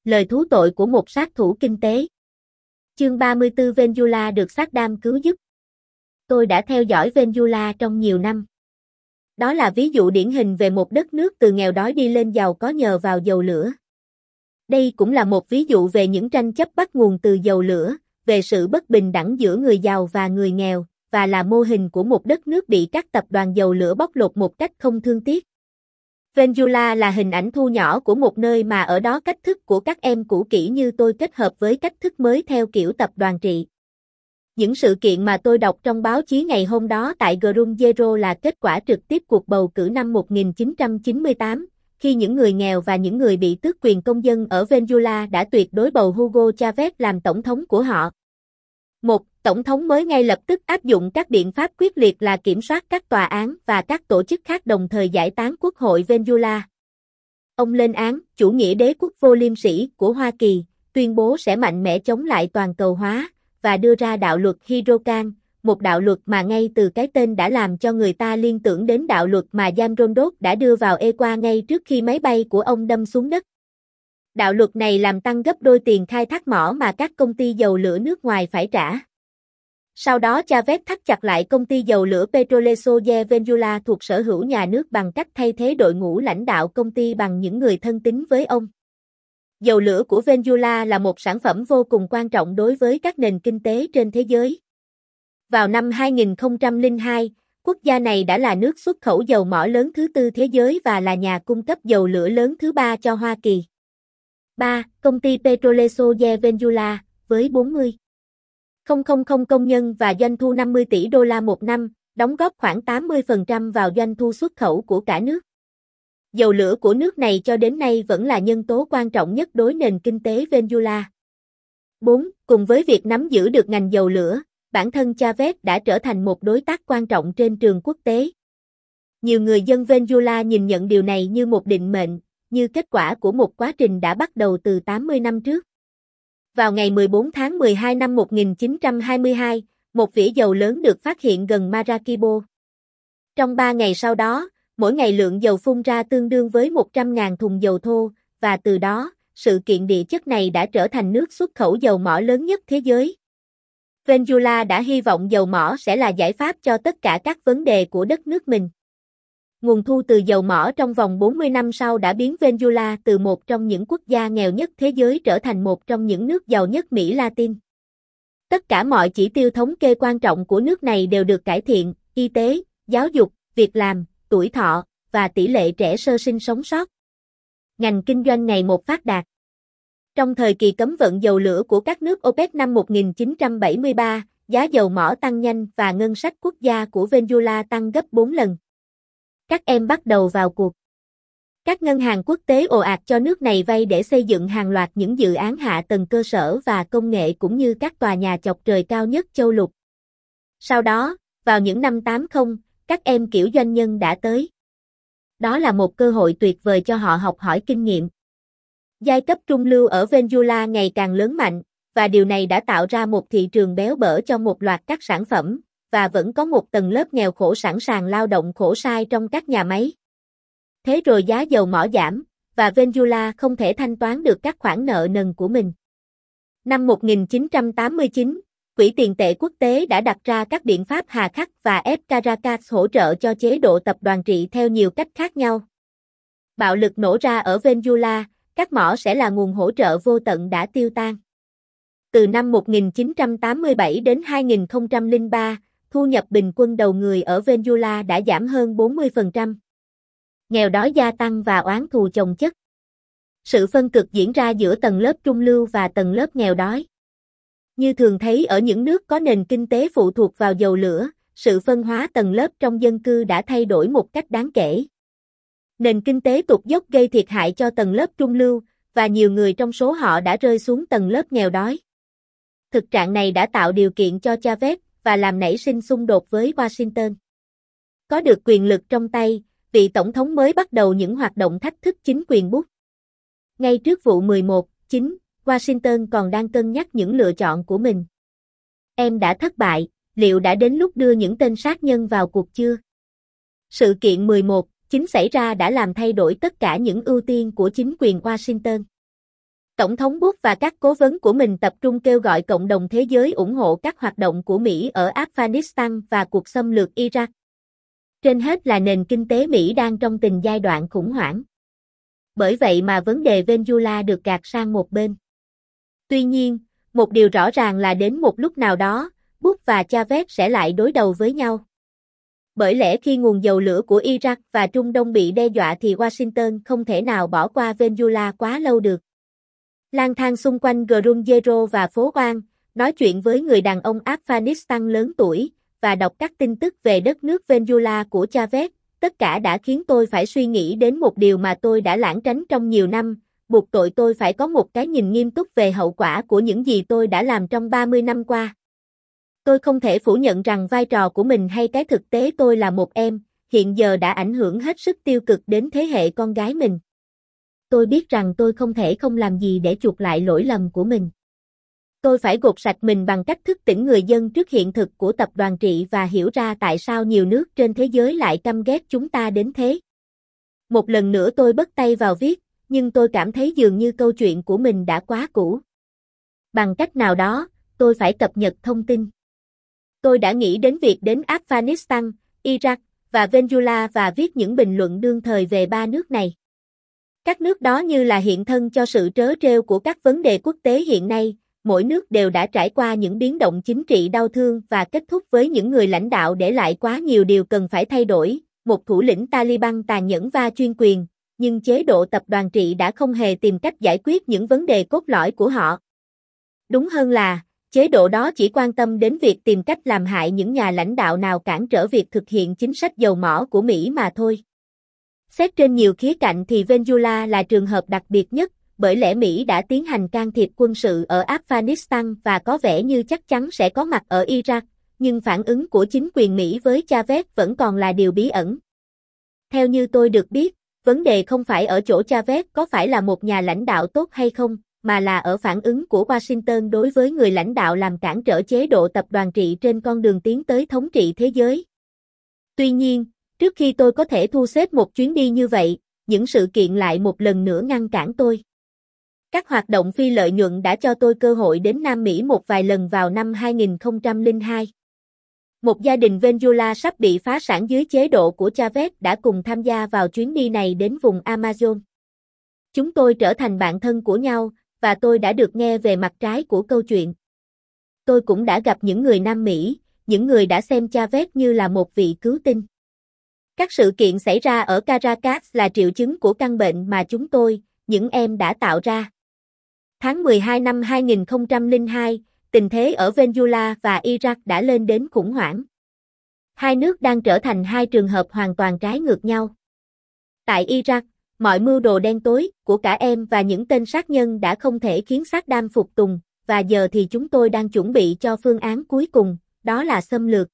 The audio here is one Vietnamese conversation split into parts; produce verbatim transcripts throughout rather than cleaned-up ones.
Lời thú tội của một sát thủ kinh tế. Chương ba mươi tư Venezuela được Saddam cứu giúp. Tôi đã theo dõi Venezuela trong nhiều năm. Đó là ví dụ điển hình về một đất nước từ nghèo đói đi lên giàu có nhờ vào dầu lửa. Đây cũng là một ví dụ về những tranh chấp bắt nguồn từ dầu lửa, về sự bất bình đẳng giữa người giàu và người nghèo, và là mô hình của một đất nước bị các tập đoàn dầu lửa bóc lột một cách không thương tiếc. Venezuela là hình ảnh thu nhỏ của một nơi mà ở đó cách thức của các em cũ kỹ như tôi kết hợp với cách thức mới theo kiểu tập đoàn trị. Những sự kiện mà tôi đọc trong báo chí ngày hôm đó tại Grumero là kết quả trực tiếp cuộc bầu cử năm một nghìn chín trăm chín mươi tám, khi những người nghèo và những người bị tước quyền công dân ở Venezuela đã tuyệt đối bầu Hugo Chavez làm tổng thống của họ. Một tổng thống mới ngay lập tức áp dụng các biện pháp quyết liệt là kiểm soát các tòa án và các tổ chức khác, đồng thời giải tán Quốc hội Venezuela. Ông lên án chủ nghĩa đế quốc vô liêm sỉ của Hoa Kỳ, tuyên bố sẽ mạnh mẽ chống lại toàn cầu hóa, và đưa ra đạo luật Hydrocan, một đạo luật mà ngay từ cái tên đã làm cho người ta liên tưởng đến đạo luật mà Jean Rondos đã đưa vào Ecuador ngay trước khi máy bay của ông đâm xuống đất. Đạo luật này làm tăng gấp đôi tiền khai thác mỏ mà các công ty dầu lửa nước ngoài phải trả. Sau đó Chavez thắt chặt lại công ty dầu lửa Petroleso de Venezuela thuộc sở hữu nhà nước bằng cách thay thế đội ngũ lãnh đạo công ty bằng những người thân tín với ông. Dầu lửa của Venezuela là một sản phẩm vô cùng quan trọng đối với các nền kinh tế trên thế giới. Vào năm hai nghìn không trăm lẻ hai, quốc gia này đã là nước xuất khẩu dầu mỏ lớn thứ tư thế giới và là nhà cung cấp dầu lửa lớn thứ ba cho Hoa Kỳ. ba. Công ty Petroleso de Venezuela, với bốn mươi nghìn công nhân và doanh thu năm mươi tỷ đô la một năm, đóng góp khoảng tám mươi phần trăm vào doanh thu xuất khẩu của cả nước. Dầu lửa của nước này cho đến nay vẫn là nhân tố quan trọng nhất đối nền kinh tế Venezuela. bốn. Cùng với việc nắm giữ được ngành dầu lửa, bản thân Chavez đã trở thành một đối tác quan trọng trên trường quốc tế. Nhiều người dân Venezuela nhìn nhận điều này như một định mệnh, như kết quả của một quá trình đã bắt đầu từ tám mươi năm trước. Vào ngày mười bốn tháng mười hai năm một nghìn chín trăm hai mươi hai, một vỉ dầu lớn được phát hiện gần Maracaibo. Trong ba ngày sau đó, mỗi ngày lượng dầu phun ra tương đương với một trăm nghìn thùng dầu thô, và từ đó, sự kiện địa chất này đã trở thành nước xuất khẩu dầu mỏ lớn nhất thế giới. Venezuela đã hy vọng dầu mỏ sẽ là giải pháp cho tất cả các vấn đề của đất nước mình. Nguồn thu từ dầu mỏ trong vòng bốn mươi năm sau đã biến Venezuela từ một trong những quốc gia nghèo nhất thế giới trở thành một trong những nước giàu nhất Mỹ Latin. Tất cả mọi chỉ tiêu thống kê quan trọng của nước này đều được cải thiện: y tế, giáo dục, việc làm, tuổi thọ, và tỷ lệ trẻ sơ sinh sống sót. Ngành kinh doanh ngày một phát đạt. Trong thời kỳ cấm vận dầu lửa của các nước OPEC năm một nghìn chín trăm bảy mươi ba, giá dầu mỏ tăng nhanh và ngân sách quốc gia của Venezuela tăng gấp bốn lần. Các em bắt đầu vào cuộc. Các ngân hàng quốc tế ồ ạt cho nước này vay để xây dựng hàng loạt những dự án hạ tầng cơ sở và công nghệ cũng như các tòa nhà chọc trời cao nhất châu lục. Sau đó, vào những năm tám mươi, các em kiểu doanh nhân đã tới. Đó là một cơ hội tuyệt vời cho họ học hỏi kinh nghiệm. Giai cấp trung lưu ở Venezuela ngày càng lớn mạnh, và điều này đã tạo ra một thị trường béo bở cho một loạt các sản phẩm, và vẫn có một tầng lớp nghèo khổ sẵn sàng lao động khổ sai trong các nhà máy. Thế rồi giá dầu mỏ giảm, và Venezuela không thể thanh toán được các khoản nợ nần của mình. Năm một nghìn chín trăm tám mươi chín, Quỹ tiền tệ quốc tế đã đặt ra các biện pháp hà khắc và ép Caracas hỗ trợ cho chế độ tập đoàn trị theo nhiều cách khác nhau. Bạo lực nổ ra ở Venezuela, các mỏ sẽ là nguồn hỗ trợ vô tận đã tiêu tan. Từ năm một nghìn chín trăm tám mươi bảy đến hai nghìn không trăm lẻ ba, thu nhập bình quân đầu người ở Venezuela đã giảm hơn bốn mươi phần trăm. Nghèo đói gia tăng và oán thù chồng chất. Sự phân cực diễn ra giữa tầng lớp trung lưu và tầng lớp nghèo đói. Như thường thấy ở những nước có nền kinh tế phụ thuộc vào dầu lửa, sự phân hóa tầng lớp trong dân cư đã thay đổi một cách đáng kể. Nền kinh tế tụt dốc gây thiệt hại cho tầng lớp trung lưu, và nhiều người trong số họ đã rơi xuống tầng lớp nghèo đói. Thực trạng này đã tạo điều kiện cho Chavez và làm nảy sinh xung đột với Washington. Có được quyền lực trong tay, vị tổng thống mới bắt đầu những hoạt động thách thức chính quyền Bush. Ngay trước vụ mười một chín, Washington còn đang cân nhắc những lựa chọn của mình. Em đã thất bại, liệu đã đến lúc đưa những tên sát nhân vào cuộc chưa? Sự kiện mười một chín xảy ra đã làm thay đổi tất cả những ưu tiên của chính quyền Washington. Tổng thống Bush và các cố vấn của mình tập trung kêu gọi cộng đồng thế giới ủng hộ các hoạt động của Mỹ ở Afghanistan và cuộc xâm lược Iraq. Trên hết là nền kinh tế Mỹ đang trong tình giai đoạn khủng hoảng. Bởi vậy mà vấn đề Venezuela được gạt sang một bên. Tuy nhiên, một điều rõ ràng là đến một lúc nào đó, Bush và Chavez sẽ lại đối đầu với nhau. Bởi lẽ khi nguồn dầu lửa của Iraq và Trung Đông bị đe dọa thì Washington không thể nào bỏ qua Venezuela quá lâu được. Lang thang xung quanh Gruñero và phố Oan, nói chuyện với người đàn ông Afghanistan lớn tuổi, và đọc các tin tức về đất nước Venezuela của Chavez, tất cả đã khiến tôi phải suy nghĩ đến một điều mà tôi đã lảng tránh trong nhiều năm, buộc tội tôi phải có một cái nhìn nghiêm túc về hậu quả của những gì tôi đã làm trong ba mươi năm qua. Tôi không thể phủ nhận rằng vai trò của mình hay cái thực tế tôi là một em, hiện giờ đã ảnh hưởng hết sức tiêu cực đến thế hệ con gái mình. Tôi biết rằng tôi không thể không làm gì để chuộc lại lỗi lầm của mình. Tôi phải gột sạch mình bằng cách thức tỉnh người dân trước hiện thực của tập đoàn trị và hiểu ra tại sao nhiều nước trên thế giới lại căm ghét chúng ta đến thế. Một lần nữa tôi bắt tay vào viết, nhưng tôi cảm thấy dường như câu chuyện của mình đã quá cũ. Bằng cách nào đó, tôi phải cập nhật thông tin. Tôi đã nghĩ đến việc đến Afghanistan, Iraq và Venezuela và viết những bình luận đương thời về ba nước này. Các nước đó như là hiện thân cho sự trớ trêu của các vấn đề quốc tế hiện nay, mỗi nước đều đã trải qua những biến động chính trị đau thương và kết thúc với những người lãnh đạo để lại quá nhiều điều cần phải thay đổi, một thủ lĩnh Taliban tàn nhẫn và chuyên quyền, nhưng chế độ tập đoàn trị đã không hề tìm cách giải quyết những vấn đề cốt lõi của họ. Đúng hơn là, chế độ đó chỉ quan tâm đến việc tìm cách làm hại những nhà lãnh đạo nào cản trở việc thực hiện chính sách dầu mỏ của Mỹ mà thôi. Xét trên nhiều khía cạnh thì Venezuela là trường hợp đặc biệt nhất, bởi lẽ Mỹ đã tiến hành can thiệp quân sự ở Afghanistan và có vẻ như chắc chắn sẽ có mặt ở Iraq, nhưng phản ứng của chính quyền Mỹ với Chavez vẫn còn là điều bí ẩn. Theo như tôi được biết, vấn đề không phải ở chỗ Chavez có phải là một nhà lãnh đạo tốt hay không, mà là ở phản ứng của Washington đối với người lãnh đạo làm cản trở chế độ tập đoàn trị trên con đường tiến tới thống trị thế giới. Tuy nhiên, trước khi tôi có thể thu xếp một chuyến đi như vậy, những sự kiện lại một lần nữa ngăn cản tôi. Các hoạt động phi lợi nhuận đã cho tôi cơ hội đến Nam Mỹ một vài lần vào năm hai nghìn không trăm lẻ hai. Một gia đình Venezuela sắp bị phá sản dưới chế độ của Chavez đã cùng tham gia vào chuyến đi này đến vùng Amazon. Chúng tôi trở thành bạn thân của nhau, và tôi đã được nghe về mặt trái của câu chuyện. Tôi cũng đã gặp những người Nam Mỹ, những người đã xem Chavez như là một vị cứu tinh. Các sự kiện xảy ra ở Caracas là triệu chứng của căn bệnh mà chúng tôi, những em đã tạo ra. Tháng mười hai năm hai nghìn không trăm lẻ hai, tình thế ở Venezuela và Iraq đã lên đến khủng hoảng. Hai nước đang trở thành hai trường hợp hoàn toàn trái ngược nhau. Tại Iraq, mọi mưu đồ đen tối của cả em và những tên sát nhân đã không thể khiến Saddam phục tùng, và giờ thì chúng tôi đang chuẩn bị cho phương án cuối cùng, đó là xâm lược.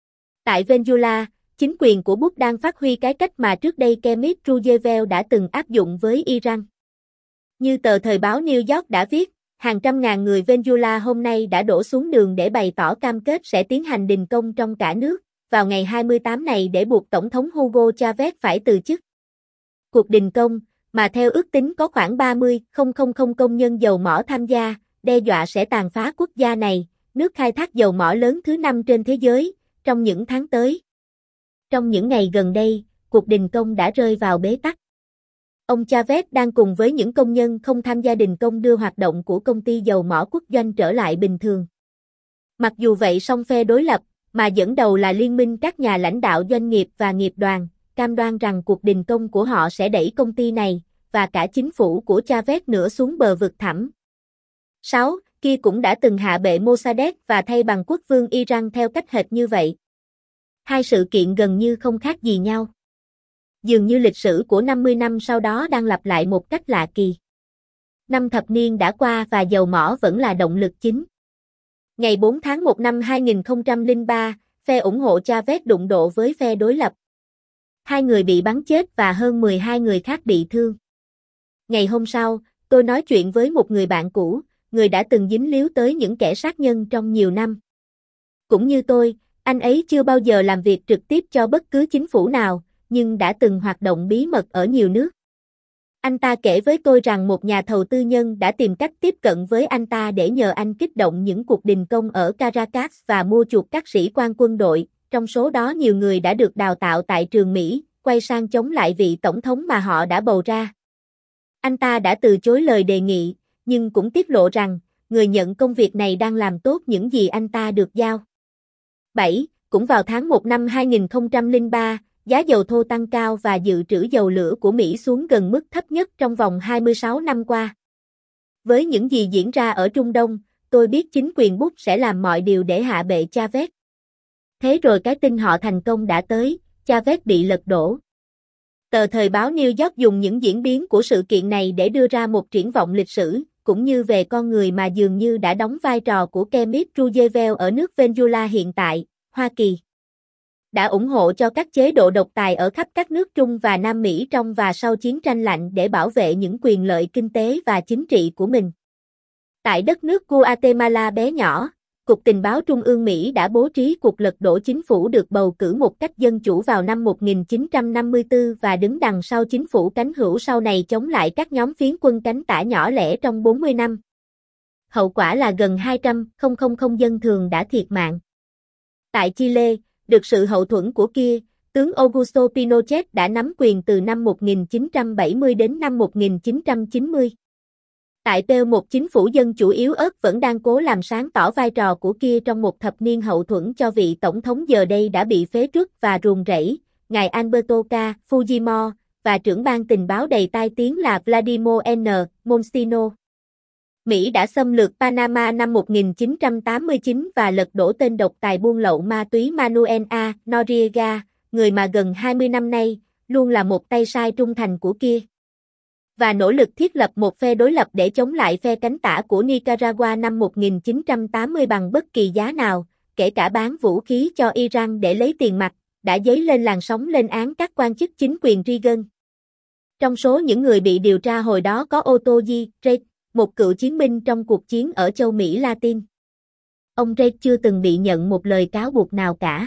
Tại Venezuela, chính quyền của Bush đang phát huy cái cách mà trước đây Kemip Roosevelt đã từng áp dụng với Iran. Như tờ thời báo New York đã viết, hàng trăm ngàn người Venezuela hôm nay đã đổ xuống đường để bày tỏ cam kết sẽ tiến hành đình công trong cả nước, vào ngày hai mươi tám này để buộc Tổng thống Hugo Chavez phải từ chức. Cuộc đình công, mà theo ước tính có khoảng ba mươi nghìn công nhân dầu mỏ tham gia, đe dọa sẽ tàn phá quốc gia này, nước khai thác dầu mỏ lớn thứ năm trên thế giới, trong những tháng tới. Trong những ngày gần đây, cuộc đình công đã rơi vào bế tắc. Ông Chavez đang cùng với những công nhân không tham gia đình công đưa hoạt động của công ty dầu mỏ quốc doanh trở lại bình thường. Mặc dù vậy song phe đối lập, mà dẫn đầu là liên minh các nhà lãnh đạo doanh nghiệp và nghiệp đoàn, cam đoan rằng cuộc đình công của họ sẽ đẩy công ty này, và cả chính phủ của Chavez nữa xuống bờ vực thẳm. sáu. Kia cũng đã từng hạ bệ Mossadegh và thay bằng quốc vương Iran theo cách hệt như vậy. Hai sự kiện gần như không khác gì nhau. Dường như lịch sử của năm mươi năm sau đó đang lặp lại một cách lạ kỳ. Năm thập niên đã qua và dầu mỏ vẫn là động lực chính. Ngày bốn tháng một năm hai nghìn không trăm lẻ ba, phe ủng hộ Chavez đụng độ với phe đối lập. Hai người bị bắn chết và hơn mười hai người khác bị thương. Ngày hôm sau, tôi nói chuyện với một người bạn cũ, người đã từng dính líu tới những kẻ sát nhân trong nhiều năm. Cũng như tôi, anh ấy chưa bao giờ làm việc trực tiếp cho bất cứ chính phủ nào, nhưng đã từng hoạt động bí mật ở nhiều nước. Anh ta kể với tôi rằng một nhà thầu tư nhân đã tìm cách tiếp cận với anh ta để nhờ anh kích động những cuộc đình công ở Caracas và mua chuộc các sĩ quan quân đội, trong số đó nhiều người đã được đào tạo tại trường Mỹ, quay sang chống lại vị tổng thống mà họ đã bầu ra. Anh ta đã từ chối lời đề nghị, nhưng cũng tiết lộ rằng, người nhận công việc này đang làm tốt những gì anh ta được giao. bảy. Cũng vào tháng một năm hai nghìn không trăm lẻ ba, giá dầu thô tăng cao và dự trữ dầu lửa của Mỹ xuống gần mức thấp nhất trong vòng hai mươi sáu năm qua. Với những gì diễn ra ở Trung Đông, tôi biết chính quyền Bush sẽ làm mọi điều để hạ bệ Chavez. Thế rồi cái tin họ thành công đã tới, Chavez bị lật đổ. Tờ thời báo New York dùng những diễn biến của sự kiện này để đưa ra một triển vọng lịch sử, cũng như về con người mà dường như đã đóng vai trò của Kennedy Roosevelt ở nước Venezuela hiện tại, Hoa Kỳ. Đã ủng hộ cho các chế độ độc tài ở khắp các nước Trung và Nam Mỹ trong và sau chiến tranh lạnh để bảo vệ những quyền lợi kinh tế và chính trị của mình. Tại đất nước Guatemala bé nhỏ, Cục Tình báo Trung ương Mỹ đã bố trí cuộc lật đổ chính phủ được bầu cử một cách dân chủ vào năm một nghìn chín trăm năm mươi tư và đứng đằng sau chính phủ cánh hữu sau này chống lại các nhóm phiến quân cánh tả nhỏ lẻ trong bốn mươi năm. Hậu quả là gần hai trăm nghìn dân thường đã thiệt mạng. Tại Chile, được sự hậu thuẫn của kia, tướng Augusto Pinochet đã nắm quyền từ năm một nghìn chín trăm bảy mươi đến năm một nghìn chín trăm chín mươi. Tại Peru, một chính phủ dân chủ yếu ớt vẫn đang cố làm sáng tỏ vai trò của kia trong một thập niên hậu thuẫn cho vị tổng thống giờ đây đã bị phế truất và ruồng rẫy, ngài Alberto K. Fujimori, và trưởng ban tình báo đầy tai tiếng là Vladimir N. Monsino. Mỹ đã xâm lược Panama năm một nghìn chín trăm tám mươi chín và lật đổ tên độc tài buôn lậu ma túy Manuel A. Noriega, người mà gần hai mươi năm nay, luôn là một tay sai trung thành của kia. Và nỗ lực thiết lập một phe đối lập để chống lại phe cánh tả của Nicaragua năm một nghìn chín trăm tám mươi bằng bất kỳ giá nào, kể cả bán vũ khí cho Iran để lấy tiền mặt, đã dấy lên làn sóng lên án các quan chức chính quyền Reagan. Trong số những người bị điều tra hồi đó có Otto G. Reid, một cựu chiến binh trong cuộc chiến ở châu Mỹ Latin. Ông Reid chưa từng bị nhận một lời cáo buộc nào cả.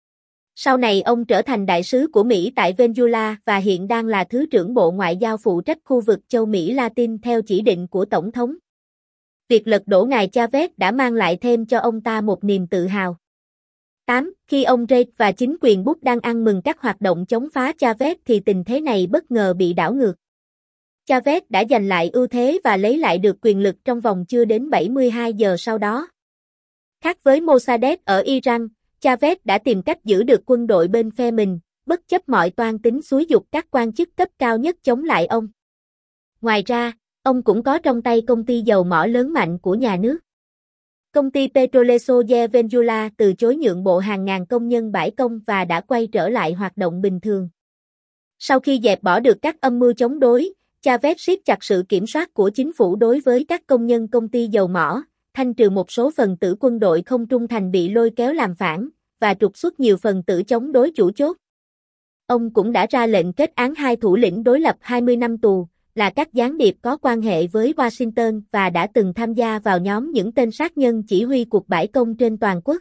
Sau này ông trở thành đại sứ của Mỹ tại Venezuela và hiện đang là Thứ trưởng Bộ Ngoại giao phụ trách khu vực châu Mỹ Latin theo chỉ định của Tổng thống. Việc lật đổ ngài Chavez đã mang lại thêm cho ông ta một niềm tự hào. tám. Khi ông Reid và chính quyền Bush đang ăn mừng các hoạt động chống phá Chavez thì tình thế này bất ngờ bị đảo ngược. Chavez đã giành lại ưu thế và lấy lại được quyền lực trong vòng chưa đến bảy mươi hai giờ sau đó. Khác với Mossadegh ở Iran, Chavez đã tìm cách giữ được quân đội bên phe mình, bất chấp mọi toan tính xúi giục các quan chức cấp cao nhất chống lại ông. Ngoài ra, ông cũng có trong tay công ty dầu mỏ lớn mạnh của nhà nước. Công ty Petroleso de Venezuela từ chối nhượng bộ hàng ngàn công nhân bãi công và đã quay trở lại hoạt động bình thường. Sau khi dẹp bỏ được các âm mưu chống đối, Chavez siết chặt sự kiểm soát của chính phủ đối với các công nhân công ty dầu mỏ, thanh trừ một số phần tử quân đội không trung thành bị lôi kéo làm phản, và trục xuất nhiều phần tử chống đối chủ chốt. Ông cũng đã ra lệnh kết án hai thủ lĩnh đối lập hai mươi năm tù, là các gián điệp có quan hệ với Washington và đã từng tham gia vào nhóm những tên sát nhân chỉ huy cuộc bãi công trên toàn quốc.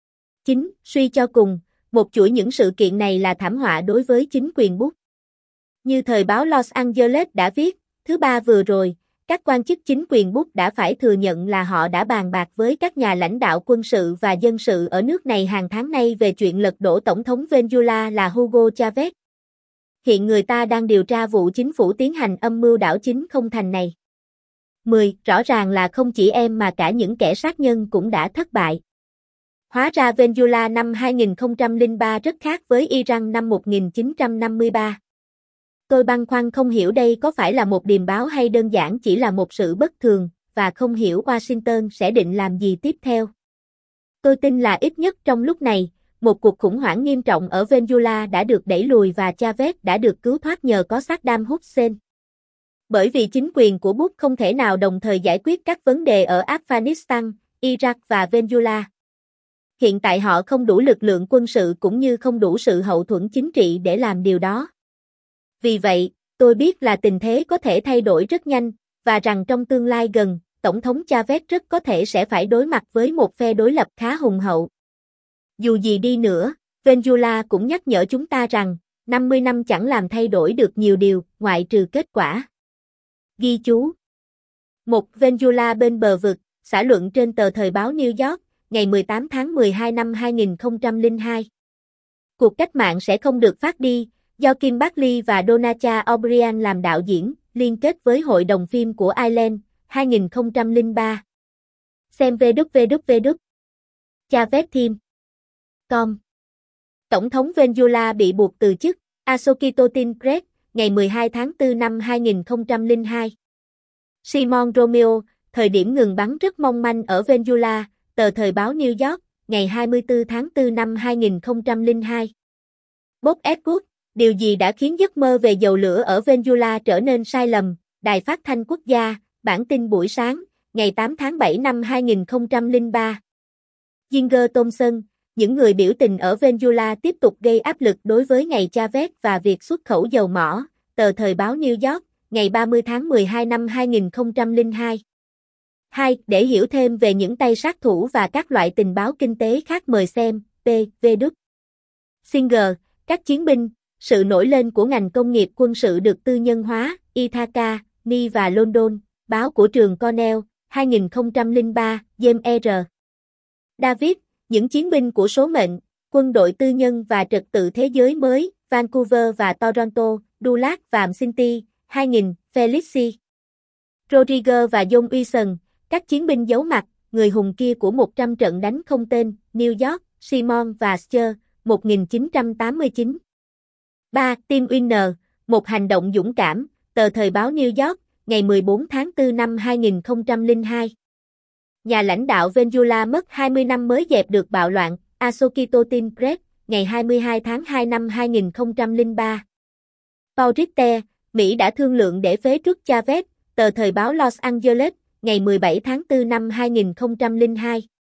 chín. Suy cho cùng, một chuỗi những sự kiện này là thảm họa đối với chính quyền Bush. Như thời báo Los Angeles đã viết, thứ ba vừa rồi, các quan chức chính quyền Bush đã phải thừa nhận là họ đã bàn bạc với các nhà lãnh đạo quân sự và dân sự ở nước này hàng tháng nay về chuyện lật đổ tổng thống Venezuela là Hugo Chavez. Hiện người ta đang điều tra vụ chính phủ tiến hành âm mưu đảo chính không thành này. mười. Rõ ràng là không chỉ em mà cả những kẻ sát nhân cũng đã thất bại. Hóa ra Venezuela năm hai nghìn không trăm lẻ ba rất khác với Iran năm một nghìn chín trăm năm mươi ba. Tôi băn khoăn không hiểu đây có phải là một điềm báo hay đơn giản chỉ là một sự bất thường, và không hiểu Washington sẽ định làm gì tiếp theo. Tôi tin là ít nhất trong lúc này, một cuộc khủng hoảng nghiêm trọng ở Venezuela đã được đẩy lùi và Chavez đã được cứu thoát nhờ có Saddam Hussein. Bởi vì chính quyền của Bush không thể nào đồng thời giải quyết các vấn đề ở Afghanistan, Iraq và Venezuela. Hiện tại họ không đủ lực lượng quân sự cũng như không đủ sự hậu thuẫn chính trị để làm điều đó. Vì vậy, tôi biết là tình thế có thể thay đổi rất nhanh, và rằng trong tương lai gần, Tổng thống Chavez rất có thể sẽ phải đối mặt với một phe đối lập khá hùng hậu. Dù gì đi nữa, Venezuela cũng nhắc nhở chúng ta rằng, năm mươi năm chẳng làm thay đổi được nhiều điều, ngoại trừ kết quả. Ghi chú. Một Venezuela bên bờ vực, xã luận trên tờ Thời báo New York, ngày mười tám tháng mười hai năm hai nghìn không trăm lẻ hai. Cuộc cách mạng sẽ không được phát đi, do Kim Bartley và Donacha O'Brien làm đạo diễn, liên kết với Hội đồng phim của Ireland, hai nghìn không trăm lẻ ba. Xem vê kép vê kép vê kép. Chavez Team. Com. Tổng thống Venezuela bị buộc từ chức, Associated Press, ngày mười hai tháng tư năm hai nghìn không trăm lẻ hai. Simon Romeo, thời điểm ngừng bắn rất mong manh ở Venezuela, tờ Thời báo New York, ngày hai mươi tư tháng tư năm hai nghìn không trăm lẻ hai. Bob Edward, điều gì đã khiến giấc mơ về dầu lửa ở Venezuela trở nên sai lầm? Đài Phát thanh Quốc gia, bản tin buổi sáng, ngày tám tháng bảy năm hai nghìn không trăm lẻ ba. Ginger Thompson, những người biểu tình ở Venezuela tiếp tục gây áp lực đối với ngày Chavez và việc xuất khẩu dầu mỏ, tờ Thời báo New York, ngày ba mươi tháng mười hai năm hai nghìn không trăm lẻ hai. hai. Để hiểu thêm về những tay sát thủ và các loại tình báo kinh tế khác mời xem, pê vê đê. Singer, các chiến binh, sự nổi lên của ngành công nghiệp quân sự được tư nhân hóa, Ithaca, Ni và London, báo của trường Cornell, hai nghìn không trăm lẻ ba, James R. David, những chiến binh của số mệnh, quân đội tư nhân và trật tự thế giới mới, Vancouver và Toronto, Dulac và Cincy, hai nghìn, Felixi. Rodriguez và John Wilson, các chiến binh giấu mặt, người hùng kia của một trăm trận đánh không tên, New York, Simon và Scher, một nghìn chín trăm tám mươi chín. ba. Tim Winner, một hành động dũng cảm, tờ Thời báo New York, ngày mười bốn tháng tư năm hai nghìn không trăm lẻ hai. Nhà lãnh đạo Venezuela mất hai mươi năm mới dẹp được bạo loạn, Associated Press, ngày hai mươi hai tháng hai năm hai nghìn không trăm lẻ ba. Paul Richter, Mỹ đã thương lượng để phế truất Chavez, tờ Thời báo Los Angeles, ngày mười bảy tháng tư năm hai nghìn không trăm lẻ hai.